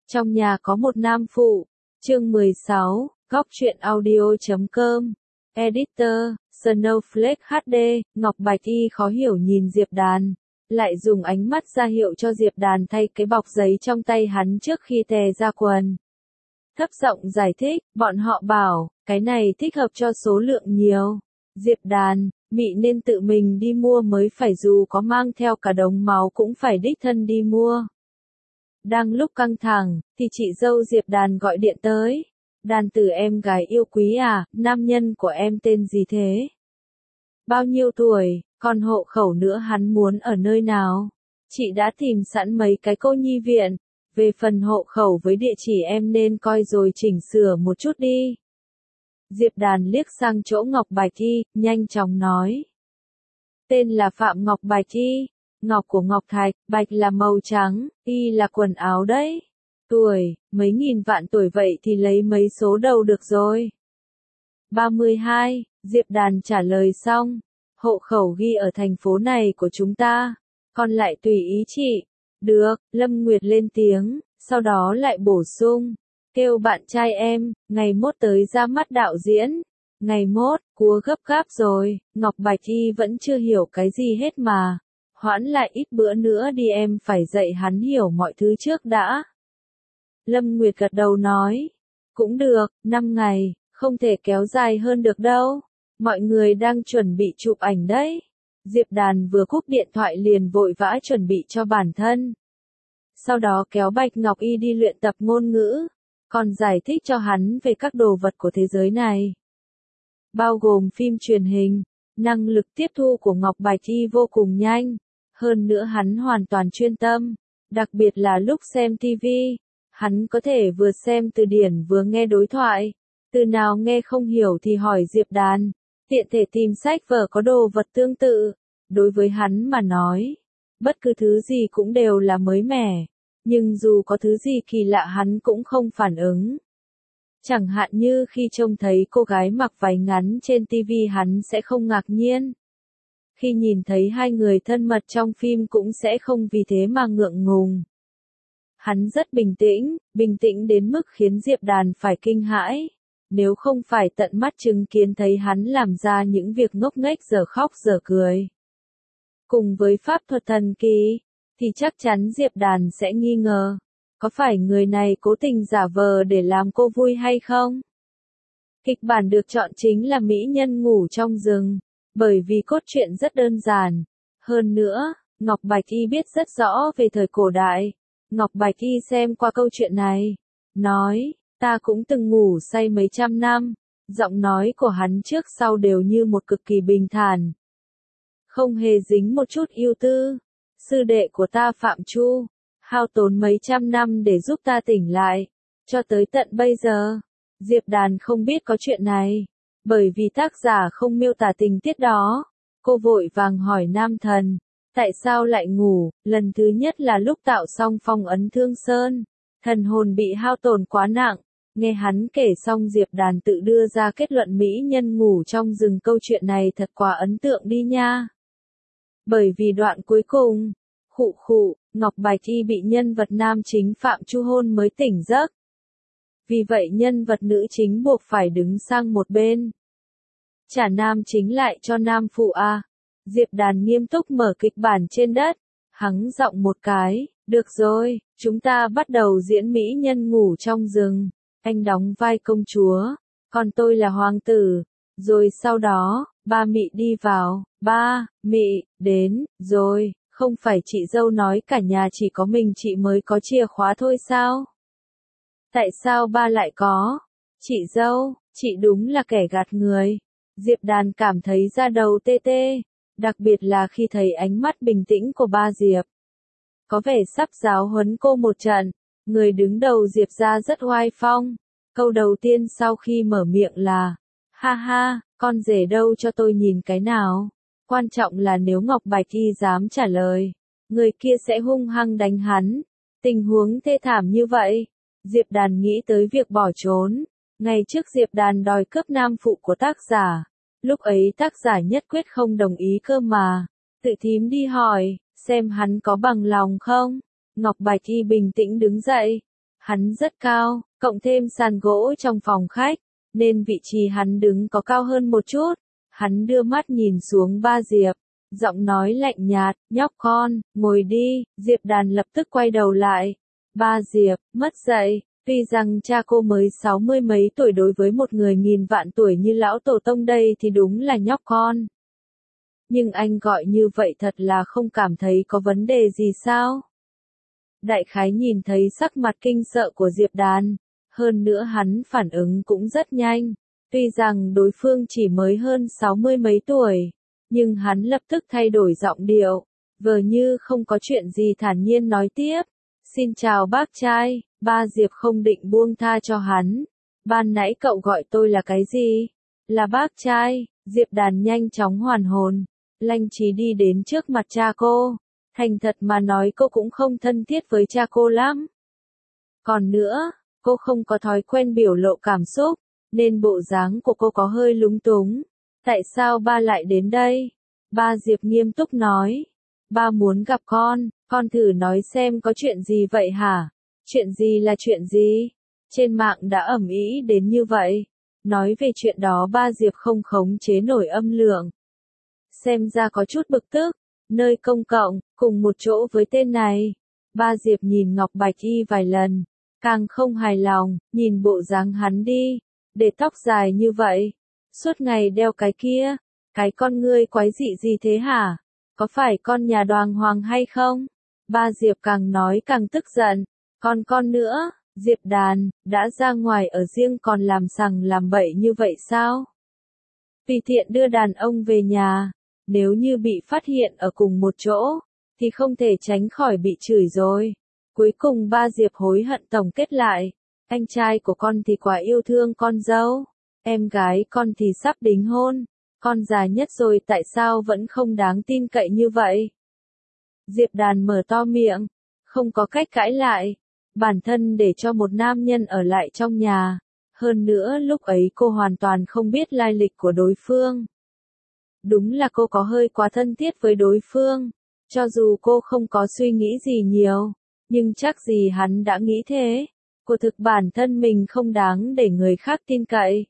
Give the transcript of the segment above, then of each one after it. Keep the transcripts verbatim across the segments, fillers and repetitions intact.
Trong nhà có một nam phụ. Chương mười sáu, góc truyện audio chấm com. Editor, Snowflake hát đê, Ngọc Bạch Y khó hiểu nhìn Diệp Đàn, lại dùng ánh mắt ra hiệu cho Diệp Đàn thay cái bọc giấy trong tay hắn trước khi tè ra quần. Thấp giọng giải thích, bọn họ bảo, cái này thích hợp cho số lượng nhiều. Diệp Đàn, mị nên tự mình đi mua mới phải, dù có mang theo cả đống máu cũng phải đích thân đi mua. Đang lúc căng thẳng, thì chị dâu Diệp Đàn gọi điện tới. Đàn Tử em gái yêu quý à, nam nhân của em tên gì thế? Bao nhiêu tuổi, còn hộ khẩu nữa hắn muốn ở nơi nào? Chị đã tìm sẵn mấy cái cô nhi viện. Về phần hộ khẩu với địa chỉ em nên coi rồi chỉnh sửa một chút đi. Diệp Đàn liếc sang chỗ Ngọc Bạch Y, nhanh chóng nói. Tên là Phạm Ngọc Bạch Y. Ngọc của Ngọc Thạch, Bạch là màu trắng, Y là quần áo đấy. Tuổi, mấy nghìn vạn tuổi vậy thì lấy mấy số đầu được rồi. ba mươi hai, Diệp Đàn trả lời xong. Hộ khẩu ghi ở thành phố này của chúng ta. Còn lại tùy ý chị. Được, Lâm Nguyệt lên tiếng, sau đó lại bổ sung. Kêu bạn trai em, ngày mốt tới ra mắt đạo diễn. Ngày mốt, cua gấp gáp rồi, Ngọc Bạch Y vẫn chưa hiểu cái gì hết mà. Hoãn lại ít bữa nữa đi, em phải dạy hắn hiểu mọi thứ trước đã. Lâm Nguyệt gật đầu nói. Cũng được, năm ngày, không thể kéo dài hơn được đâu. Mọi người đang chuẩn bị chụp ảnh đấy. Diệp Đàn vừa cúp điện thoại liền vội vã chuẩn bị cho bản thân. Sau đó kéo Bạch Ngọc Y đi luyện tập ngôn ngữ, còn giải thích cho hắn về các đồ vật của thế giới này. Bao gồm phim truyền hình, năng lực tiếp thu của Ngọc Bạch Y vô cùng nhanh. Hơn nữa hắn hoàn toàn chuyên tâm, đặc biệt là lúc xem ti vi. Hắn có thể vừa xem từ điển vừa nghe đối thoại. Từ nào nghe không hiểu thì hỏi Diệp Đàn. Tiện thể tìm sách vở có đồ vật tương tự. Đối với hắn mà nói, bất cứ thứ gì cũng đều là mới mẻ. Nhưng dù có thứ gì kỳ lạ hắn cũng không phản ứng. Chẳng hạn như khi trông thấy cô gái mặc váy ngắn trên ti vi hắn sẽ không ngạc nhiên. Khi nhìn thấy hai người thân mật trong phim cũng sẽ không vì thế mà ngượng ngùng. Hắn rất bình tĩnh, bình tĩnh đến mức khiến Diệp Đàn phải kinh hãi. Nếu không phải tận mắt chứng kiến thấy hắn làm ra những việc ngốc nghếch giờ khóc giờ cười. Cùng với pháp thuật thần kỳ, thì chắc chắn Diệp Đàn sẽ nghi ngờ. Có phải người này cố tình giả vờ để làm cô vui hay không? Kịch bản được chọn chính là mỹ nhân ngủ trong rừng. Bởi vì cốt truyện rất đơn giản. Hơn nữa, Ngọc Bạch Y biết rất rõ về thời cổ đại. Ngọc Bạch Y xem qua câu chuyện này. Nói, ta cũng từng ngủ say mấy trăm năm. Giọng nói của hắn trước sau đều như một cực kỳ bình thản. Không hề dính một chút ưu tư. Sư đệ của ta Phạm Chu, hao tốn mấy trăm năm để giúp ta tỉnh lại. Cho tới tận bây giờ, Diệp Đàn không biết có chuyện này. Bởi vì tác giả không miêu tả tình tiết đó, cô vội vàng hỏi nam thần, tại sao lại ngủ? Lần thứ nhất là lúc tạo xong phong ấn Thương Sơn, thần hồn bị hao tổn quá nặng. Nghe hắn kể xong Diệp Đàn tự đưa ra kết luận mỹ nhân ngủ trong rừng, câu chuyện này thật quá ấn tượng đi nha. Bởi vì đoạn cuối cùng, khụ khụ, Ngọc Bạch Y bị nhân vật nam chính Phạm Chu hôn mới tỉnh giấc. Vì vậy nhân vật nữ chính buộc phải đứng sang một bên. Trả nam chính lại cho nam phụ à. Diệp Đàn nghiêm túc mở kịch bản trên đất. Hắng giọng một cái, được rồi, chúng ta bắt đầu diễn mỹ nhân ngủ trong rừng. Anh đóng vai công chúa, còn tôi là hoàng tử. Rồi sau đó, ba mị đi vào, ba, mị, đến, rồi, không phải chị dâu nói cả nhà chỉ có mình chị mới có chìa khóa thôi sao? Tại sao ba lại có? Chị dâu, chị đúng là kẻ gạt người. Diệp Đàn cảm thấy da đầu tê tê, đặc biệt là khi thấy ánh mắt bình tĩnh của ba Diệp. Có vẻ sắp giáo huấn cô một trận, người đứng đầu Diệp ra rất oai phong. Câu đầu tiên sau khi mở miệng là, ha ha, con rể đâu cho tôi nhìn cái nào. Quan trọng là nếu Ngọc Bạch Y dám trả lời, người kia sẽ hung hăng đánh hắn. Tình huống thê thảm như vậy, Diệp Đàn nghĩ tới việc bỏ trốn. Ngày trước Diệp Đàn đòi cướp nam phụ của tác giả. Lúc ấy tác giả nhất quyết không đồng ý cơ mà. Tự thím đi hỏi, xem hắn có bằng lòng không. Ngọc Bạch Y bình tĩnh đứng dậy. Hắn rất cao, cộng thêm sàn gỗ trong phòng khách, nên vị trí hắn đứng có cao hơn một chút. Hắn đưa mắt nhìn xuống ba Diệp, giọng nói lạnh nhạt, nhóc con, ngồi đi. Diệp Đàn lập tức quay đầu lại. Ba Diệp, mất dạy. Tuy rằng cha cô mới sáu mươi mấy tuổi, đối với một người nghìn vạn tuổi như lão tổ tông đây thì đúng là nhóc con. Nhưng anh gọi như vậy thật là không cảm thấy có vấn đề gì sao? Đại khái nhìn thấy sắc mặt kinh sợ của Diệp Đàn, hơn nữa hắn phản ứng cũng rất nhanh. Tuy rằng đối phương chỉ mới hơn sáu mươi mấy tuổi, nhưng hắn lập tức thay đổi giọng điệu, vờ như không có chuyện gì thản nhiên nói tiếp. Xin chào bác trai. Ba Diệp không định buông tha cho hắn. Ban nãy cậu gọi tôi là cái gì? Là bác trai. Diệp Đàn nhanh chóng hoàn hồn, lanh trí đi đến trước mặt cha cô. Thành thật mà nói, cô cũng không thân thiết với cha cô lắm. Còn nữa, cô không có thói quen biểu lộ cảm xúc, nên bộ dáng của cô có hơi lúng túng. Tại sao ba lại đến đây? Ba Diệp nghiêm túc nói. Ba muốn gặp con, con thử nói xem có chuyện gì vậy hả? Chuyện gì là chuyện gì? Trên mạng đã ầm ĩ đến như vậy. Nói về chuyện đó ba Diệp không khống chế nổi âm lượng. Xem ra có chút bực tức. Nơi công cộng, cùng một chỗ với tên này. Ba Diệp nhìn Ngọc Bạch Y vài lần, càng không hài lòng, nhìn bộ dáng hắn đi. Để tóc dài như vậy, suốt ngày đeo cái kia. Cái con ngươi quái dị gì thế hả? Có phải con nhà Đoàn Hoàng hay không? Ba Diệp càng nói càng tức giận. Còn con nữa, Diệp Đàn, đã ra ngoài ở riêng còn làm sằng làm bậy như vậy sao? Tùy tiện đưa đàn ông về nhà, nếu như bị phát hiện ở cùng một chỗ, thì không thể tránh khỏi bị chửi rồi. Cuối cùng ba Diệp hối hận tổng kết lại. Anh trai của con thì quá yêu thương con dâu. Em gái con thì sắp đính hôn. Con già nhất rồi, tại sao vẫn không đáng tin cậy như vậy? Diệp Đàn mở to miệng, không có cách cãi lại. Bản thân để cho một nam nhân ở lại trong nhà. Hơn nữa lúc ấy cô hoàn toàn không biết lai lịch của đối phương. Đúng là cô có hơi quá thân thiết với đối phương. Cho dù cô không có suy nghĩ gì nhiều, nhưng chắc gì hắn đã nghĩ thế. Cô thực bản thân mình không đáng để người khác tin cậy.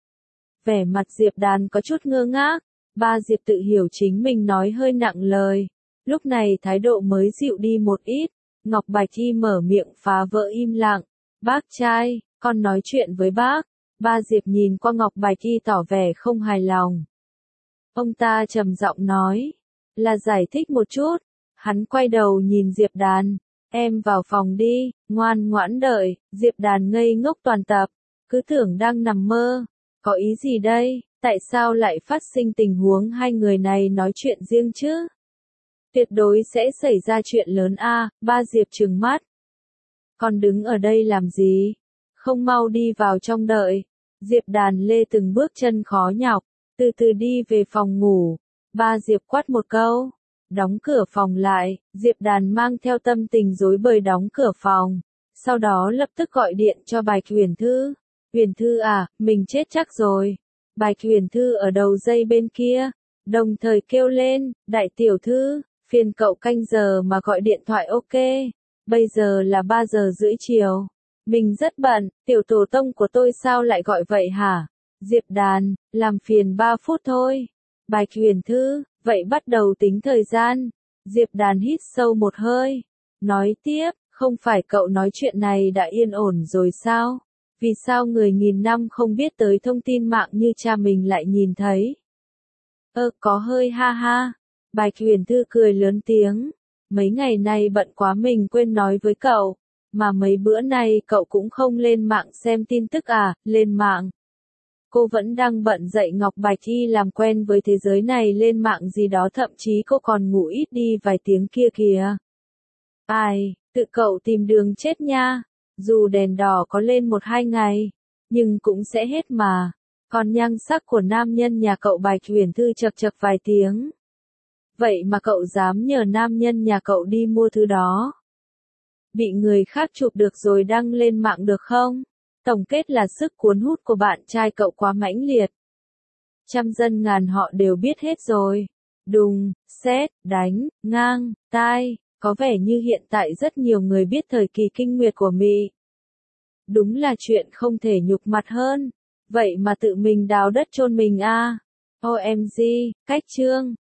Vẻ mặt Diệp Đàn có chút ngơ ngác. Ba Diệp tự hiểu chính mình nói hơi nặng lời. Lúc này thái độ mới dịu đi một ít. Ngọc Bạch Y mở miệng phá vỡ im lặng. Bác trai, con nói chuyện với bác. Ba Diệp nhìn qua Ngọc Bạch Y tỏ vẻ không hài lòng. Ông ta trầm giọng nói. Là giải thích một chút. Hắn quay đầu nhìn Diệp Đàn. Em vào phòng đi, ngoan ngoãn đợi. Diệp Đàn ngây ngốc toàn tập. Cứ tưởng đang nằm mơ. Có ý gì đây? Tại sao lại phát sinh tình huống hai người này nói chuyện riêng chứ? Tuyệt đối sẽ xảy ra chuyện lớn a. Ba Diệp trừng mắt. Con đứng ở đây làm gì? Không mau đi vào trong đợi. Diệp Đàn lê từng bước chân khó nhọc, từ từ đi về phòng ngủ. Ba Diệp quát một câu. Đóng cửa phòng lại. Diệp Đàn mang theo tâm tình rối bời đóng cửa phòng. Sau đó lập tức gọi điện cho Bạch Huyền Thư. Huyền Thư à, mình chết chắc rồi. Bạch Huyền Thư ở đầu dây bên kia, đồng thời kêu lên, đại tiểu thư, phiền cậu canh giờ mà gọi điện thoại ok. Bây giờ là ba giờ rưỡi chiều. Mình rất bận, tiểu tổ tông của tôi sao lại gọi vậy hả? Diệp Đàn, làm phiền ba phút thôi. Bạch Huyền Thư, vậy bắt đầu tính thời gian. Diệp Đàn hít sâu một hơi. Nói tiếp, không phải cậu nói chuyện này đã yên ổn rồi sao? Vì sao người nghìn năm không biết tới thông tin mạng như cha mình lại nhìn thấy? Ơ, có hơi ha ha. Bạch Huyền Thư cười lớn tiếng. Mấy ngày nay bận quá mình quên nói với cậu. Mà mấy bữa nay cậu cũng không lên mạng xem tin tức à, lên mạng. Cô vẫn đang bận dạy Ngọc Bạch Y làm quen với thế giới này lên mạng gì đó, thậm chí cô còn ngủ ít đi vài tiếng kia kìa. Ai, tự cậu tìm đường chết nha. Dù đèn đỏ có lên một hai ngày, nhưng cũng sẽ hết mà. Còn nhan sắc của nam nhân nhà cậu Bạch Huyền Thư chật chật vài tiếng. Vậy mà cậu dám nhờ nam nhân nhà cậu đi mua thứ đó. Bị người khác chụp được rồi đăng lên mạng được không? Tổng kết là sức cuốn hút của bạn trai cậu quá mãnh liệt. Trăm dân ngàn họ đều biết hết rồi. Đùng, sét, đánh, ngang, tai. Có vẻ như hiện tại rất nhiều người biết thời kỳ kinh nguyệt của Mị. Đúng là chuyện không thể nhục mặt hơn. Vậy mà tự mình đào đất chôn mình a. o em giê, cách chương.